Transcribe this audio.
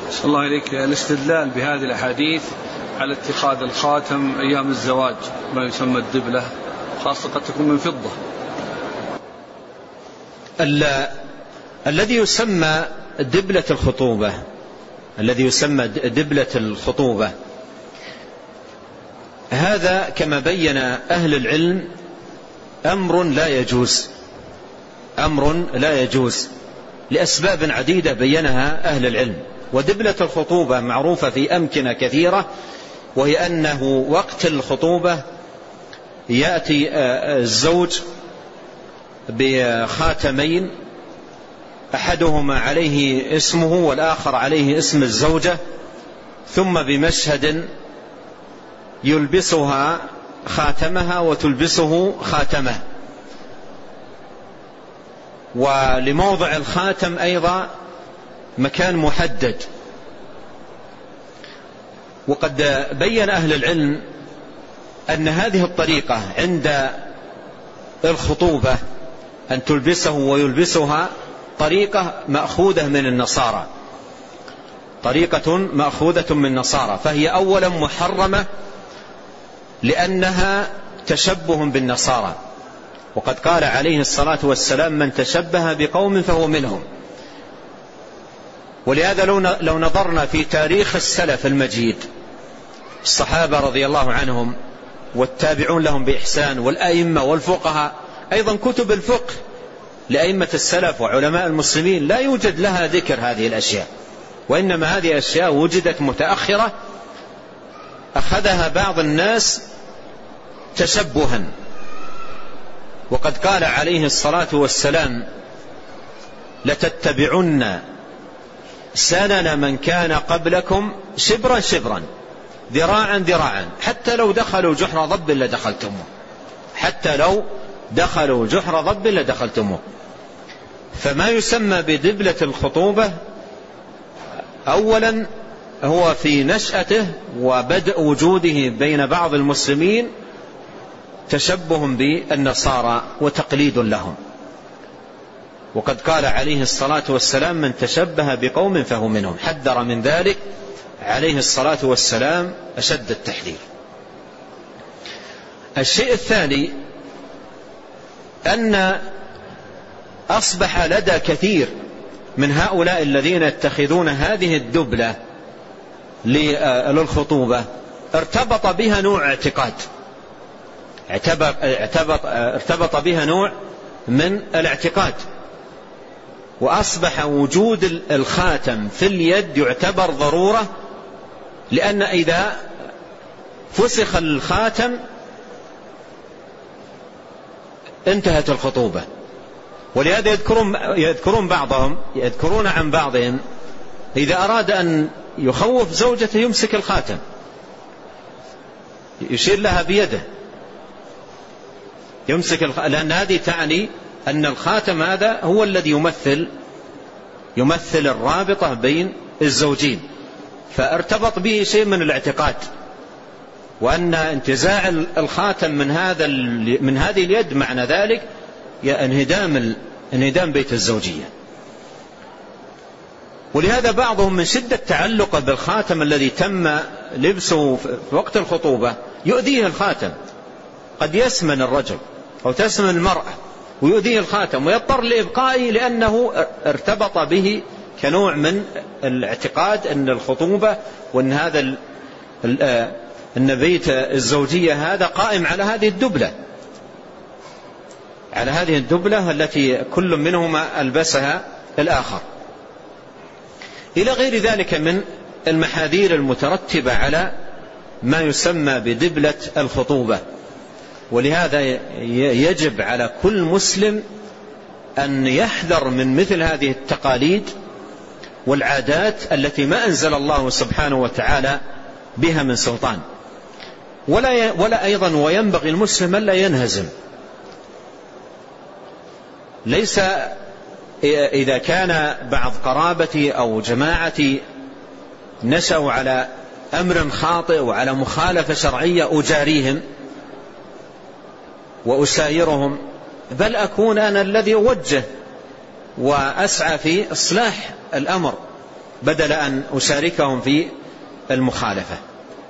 صلى الله عليك، الاستدلال بهذه الأحاديث على اتخاذ الخاتم أيام الزواج ما يسمى الدبلة، خاصة قد تكون من فضة. الذي يسمى دبلة الخطوبة، الذي يسمى دبلة الخطوبة هذا كما بين أهل العلم أمر لا يجوز لأسباب عديدة بينها أهل العلم. ودبلة الخطوبة معروفة في أمكنة كثيرة، وهي أنه وقت الخطوبة يأتي الزوج بخاتمين، أحدهما عليه اسمه والآخر عليه اسم الزوجة، ثم بمشهد يلبسها خاتمها وتلبسه خاتمه، ولموضع الخاتم أيضا مكان محدد. وقد بين أهل العلم أن هذه الطريقة عند الخطوبة أن تلبسه ويلبسها طريقة مأخوذة من النصارى، فهي أولا محرمة لأنها تشبه بالنصارى، وقد قال عليه الصلاة والسلام من تشبه بقوم فهو منهم. ولهذا لو نظرنا في تاريخ السلف المجيد، الصحابة رضي الله عنهم والتابعون لهم بإحسان والأئمة والفقهاء، أيضا كتب الفقه لأئمة السلف وعلماء المسلمين لا يوجد لها ذكر هذه الأشياء، وإنما هذه الأشياء وجدت متأخرة أخذها بعض الناس تشبها. وقد قال عليه الصلاة والسلام لتتبعن سنن من كان قبلكم شبرا شبرا ذراعا ذراعا حتى لو دخلوا جحر ضب لدخلتموه. فما يسمى بدبلة الخطوبة أولا هو في نشأته وبدء وجوده بين بعض المسلمين تشبه بالنصارى وتقليد لهم، وقد قال عليه الصلاة والسلام من تشبه بقوم فهو منهم، حذر من ذلك عليه الصلاة والسلام أشد التحذير. الشيء الثاني أن أصبح لدى كثير من هؤلاء الذين يتخذون هذه الدبلة للخطوبة ارتبط بها نوع اعتقاد، ارتبط بها نوع من الاعتقاد، وأصبح وجود الخاتم في اليد يعتبر ضرورة، لأن إذا فسخ الخاتم انتهت الخطوبة. ولهذا يذكرون عن بعضهم إذا أراد أن يخوف زوجته يمسك الخاتم، يشير لها بيده، لأن هذه تعني أن الخاتم هذا هو الذي يمثل الرابطة بين الزوجين، فارتبط به شيء من الاعتقاد، وأن انتزاع الخاتم من هذه اليد معنى ذلك انهدام بيت الزوجية. ولهذا بعضهم من شدة تعلق بالخاتم الذي تم لبسه في وقت الخطوبة يؤذيه الخاتم، قد يسمن الرجل أو تسمن المرأة ويؤذيه الخاتم ويضطر لإبقائه، لأنه ارتبط به كنوع من الاعتقاد أن الخطوبة وأن هذا أن بيت الزوجية هذا قائم على هذه الدبلة التي كل منهما ألبسها الآخر، إلى غير ذلك من المحاذير المترتبة على ما يسمى بدبلة الخطوبة. ولهذا يجب على كل مسلم أن يحذر من مثل هذه التقاليد والعادات التي ما أنزل الله سبحانه وتعالى بها من سلطان. ولا أيضا وينبغي المسلم ألا ينهزم، ليس إذا كان بعض قرابتي أو جماعتي نشأوا على أمر خاطئ وعلى مخالفة شرعية أجاريهم وأسايرهم، بل أكون أنا الذي أوجه وأسعى في إصلاح الأمر بدل أن أشاركهم في المخالفة.